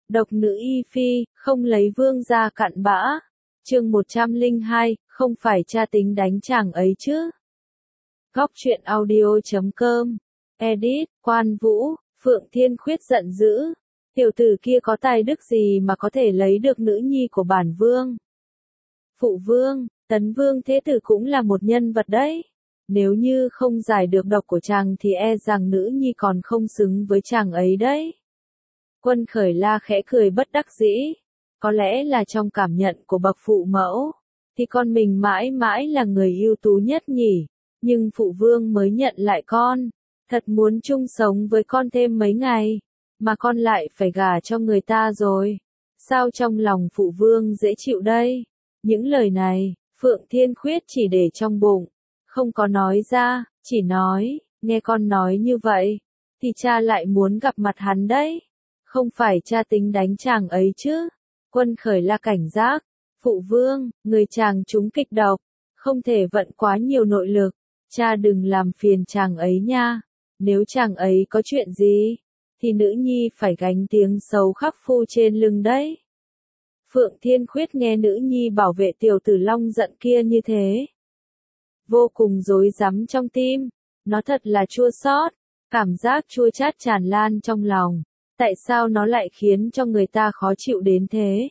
Độc nữ y phi, không lấy vương gia cặn bã. Chương 102, không phải cha tính đánh chàng ấy chứ. Góc truyện audio.com. Edit, Quan Vũ, Phượng Thiên Khuyết giận dữ. Tiểu tử kia có tài đức gì mà có thể lấy được nữ nhi của bản vương? Phụ vương, Tấn Vương Thế Tử cũng là một nhân vật đấy. Nếu như không giải được độc của chàng thì e rằng nữ nhi còn không xứng với chàng ấy đấy. Quân Khởi La khẽ cười bất đắc dĩ. Có lẽ là trong cảm nhận của bậc phụ mẫu, thì con mình mãi mãi là người ưu tú nhất nhỉ. Nhưng phụ vương mới nhận lại con. Thật muốn chung sống với con thêm mấy ngày. Mà con lại phải gả cho người ta rồi. Sao trong lòng phụ vương dễ chịu đây? Những lời này, Phượng Thiên Khuyết chỉ để trong bụng. Không có nói ra, chỉ nói, nghe con nói như vậy. Thì cha lại muốn gặp mặt hắn đấy. Không phải cha tính đánh chàng ấy chứ. Quân Khởi La cảnh giác. Phụ vương, người chàng trúng kịch độc. Không thể vận quá nhiều nội lực. Cha đừng làm phiền chàng ấy nha. Nếu chàng ấy có chuyện gì, thì nữ nhi phải gánh tiếng xấu khắc phu trên lưng đấy. Phượng Thiên Khuyết nghe nữ nhi bảo vệ tiểu tử Long giận kia như thế. Vô cùng rối rắm trong tim. Nó thật là chua xót. Cảm giác chua chát tràn lan trong lòng. Tại sao nó lại khiến cho người ta khó chịu đến thế?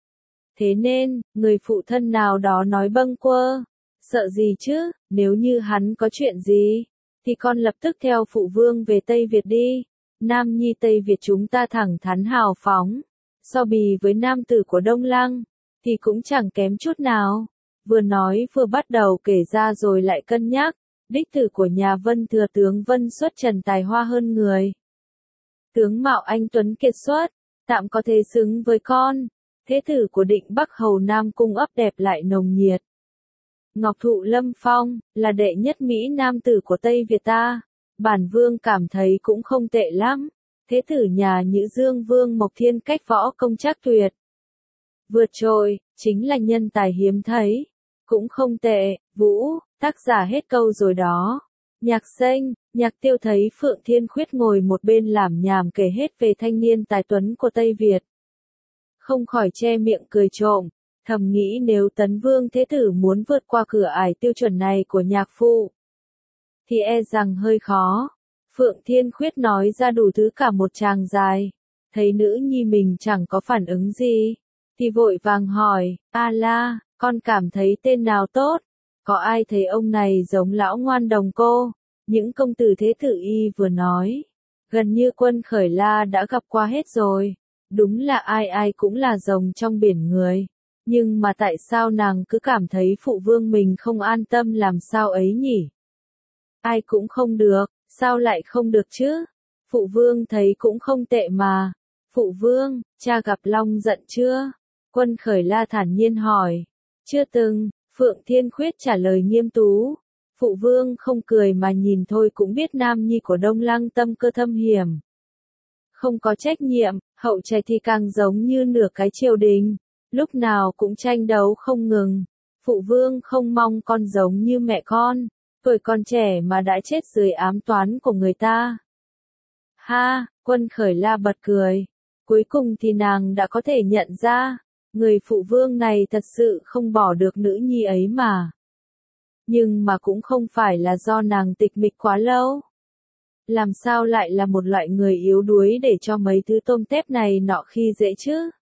Thế nên, người phụ thân nào đó nói bâng quơ. Sợ gì chứ, nếu như hắn có chuyện gì, thì con lập tức theo phụ vương về Tây Việt đi. Nam nhi Tây Việt chúng ta thẳng thắn hào phóng. So bì với nam tử của Đông Lăng, thì cũng chẳng kém chút nào. Vừa nói vừa bắt đầu kể ra rồi lại cân nhắc. Đích tử của nhà Vân thừa tướng Vân xuất trần tài hoa hơn người. Tướng mạo anh tuấn kiệt xuất, tạm có thể xứng với con. Thế tử của Định Bắc Hầu Nam cung ấp đẹp lại nồng nhiệt. Ngọc Thụ Lâm Phong, là đệ nhất Mỹ nam tử của Tây Việt ta. Bản vương cảm thấy cũng không tệ lắm. Thế tử nhà Nhữ Dương Vương Mộc Thiên cách võ công trác tuyệt. Vượt trội, chính là nhân tài hiếm thấy. Cũng không tệ, Vũ, tác giả hết câu rồi đó. Nhạc Xanh, Nhạc Tiêu thấy Phượng Thiên Khuyết ngồi một bên làm nhảm kể hết về thanh niên tài tuấn của Tây Việt. Không khỏi che miệng cười trộm, thầm nghĩ nếu Tấn Vương Thế Tử muốn vượt qua cửa ải tiêu chuẩn này của nhạc phụ, thì e rằng hơi khó. Phượng Thiên Khuyết nói ra đủ thứ cả một tràng dài. Thấy nữ nhi mình chẳng có phản ứng gì, thì vội vàng hỏi, A La, con cảm thấy tên nào tốt? Có ai thấy ông này giống lão ngoan đồng cô? Những công tử thế tử y vừa nói, gần như Quân Khởi La đã gặp qua hết rồi. Đúng là ai ai cũng là rồng trong biển người. Nhưng mà tại sao nàng cứ cảm thấy phụ vương mình không an tâm làm sao ấy nhỉ? Ai cũng không được, sao lại không được chứ? Phụ vương thấy cũng không tệ mà. Phụ vương, cha gặp Long giận chưa? Quân Khởi La thản nhiên hỏi. Chưa từng, Phượng Thiên Khuyết trả lời nghiêm tú. Phụ vương không cười mà nhìn thôi cũng biết nam nhi của Đông Lăng tâm cơ thâm hiểm. Không có trách nhiệm, hậu trạch thì càng giống như nửa cái triều đình. Lúc nào cũng tranh đấu không ngừng. Phụ vương không mong con giống như mẹ con. Tuổi còn trẻ mà đã chết dưới ám toán của người ta. Ha, Quân Khởi La bật cười. Cuối cùng thì nàng đã có thể nhận ra. Người phụ vương này thật sự không bỏ được nữ nhi ấy mà. Nhưng mà cũng không phải là do nàng tịch mịch quá lâu. Làm sao lại là một loại người yếu đuối để cho mấy thứ tôm tép này nọ khi dễ chứ?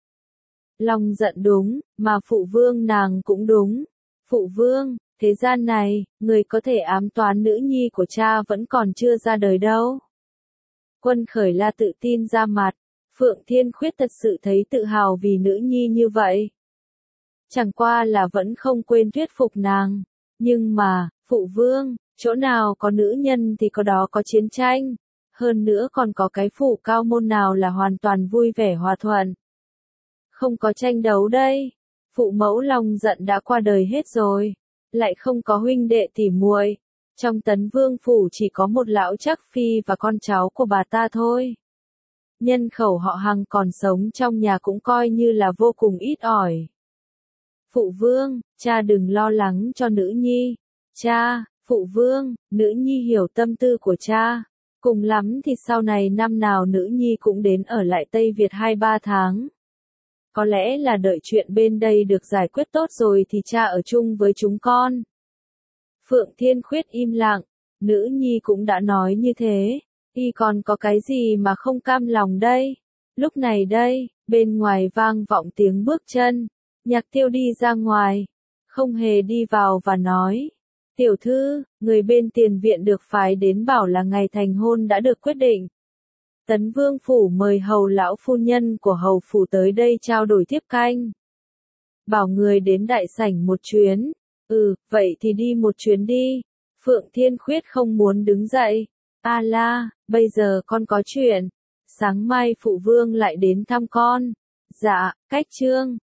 Long giận đúng, mà phụ vương nàng cũng đúng. Phụ vương, thế gian này, người có thể ám toán nữ nhi của cha vẫn còn chưa ra đời đâu. Quân Khởi La tự tin ra mặt. Phượng Thiên Khuyết thật sự thấy tự hào vì nữ nhi như vậy. Chẳng qua là vẫn không quên thuyết phục nàng. Nhưng mà, phụ vương, chỗ nào có nữ nhân thì có đó có chiến tranh. Hơn nữa còn có cái phủ cao môn nào là hoàn toàn vui vẻ hòa thuận. Không có tranh đấu đây. Phụ mẫu Long giận đã qua đời hết rồi. Lại không có huynh đệ tỉ muội. Trong Tấn Vương phủ chỉ có một lão Trác Phi và con cháu của bà ta thôi. Nhân khẩu họ Hằng còn sống trong nhà cũng coi như là vô cùng ít ỏi. Phụ vương, cha đừng lo lắng cho nữ nhi. Cha, phụ vương, nữ nhi hiểu tâm tư của cha. Cùng lắm thì sau này năm nào nữ nhi cũng đến ở lại Tây Việt 2-3 tháng. Có lẽ là đợi chuyện bên đây được giải quyết tốt rồi thì cha ở chung với chúng con. Phượng Thiên Khuyết im lặng, nữ nhi cũng đã nói như thế, y còn có cái gì mà không cam lòng đây. Lúc này đây, bên ngoài vang vọng tiếng bước chân, Nhạc Tiêu đi ra ngoài, không hề đi vào và nói. Tiểu thư, người bên tiền viện được phái đến bảo là ngày thành hôn đã được quyết định. Tấn Vương Phủ mời hầu lão phu nhân của hầu phủ tới đây trao đổi thiếp canh. Bảo người đến đại sảnh một chuyến. Vậy thì đi một chuyến đi. Phượng Thiên Khuyết không muốn đứng dậy. A la, bây giờ con có chuyện. Sáng mai phụ vương lại đến thăm con. Dạ, cách chương.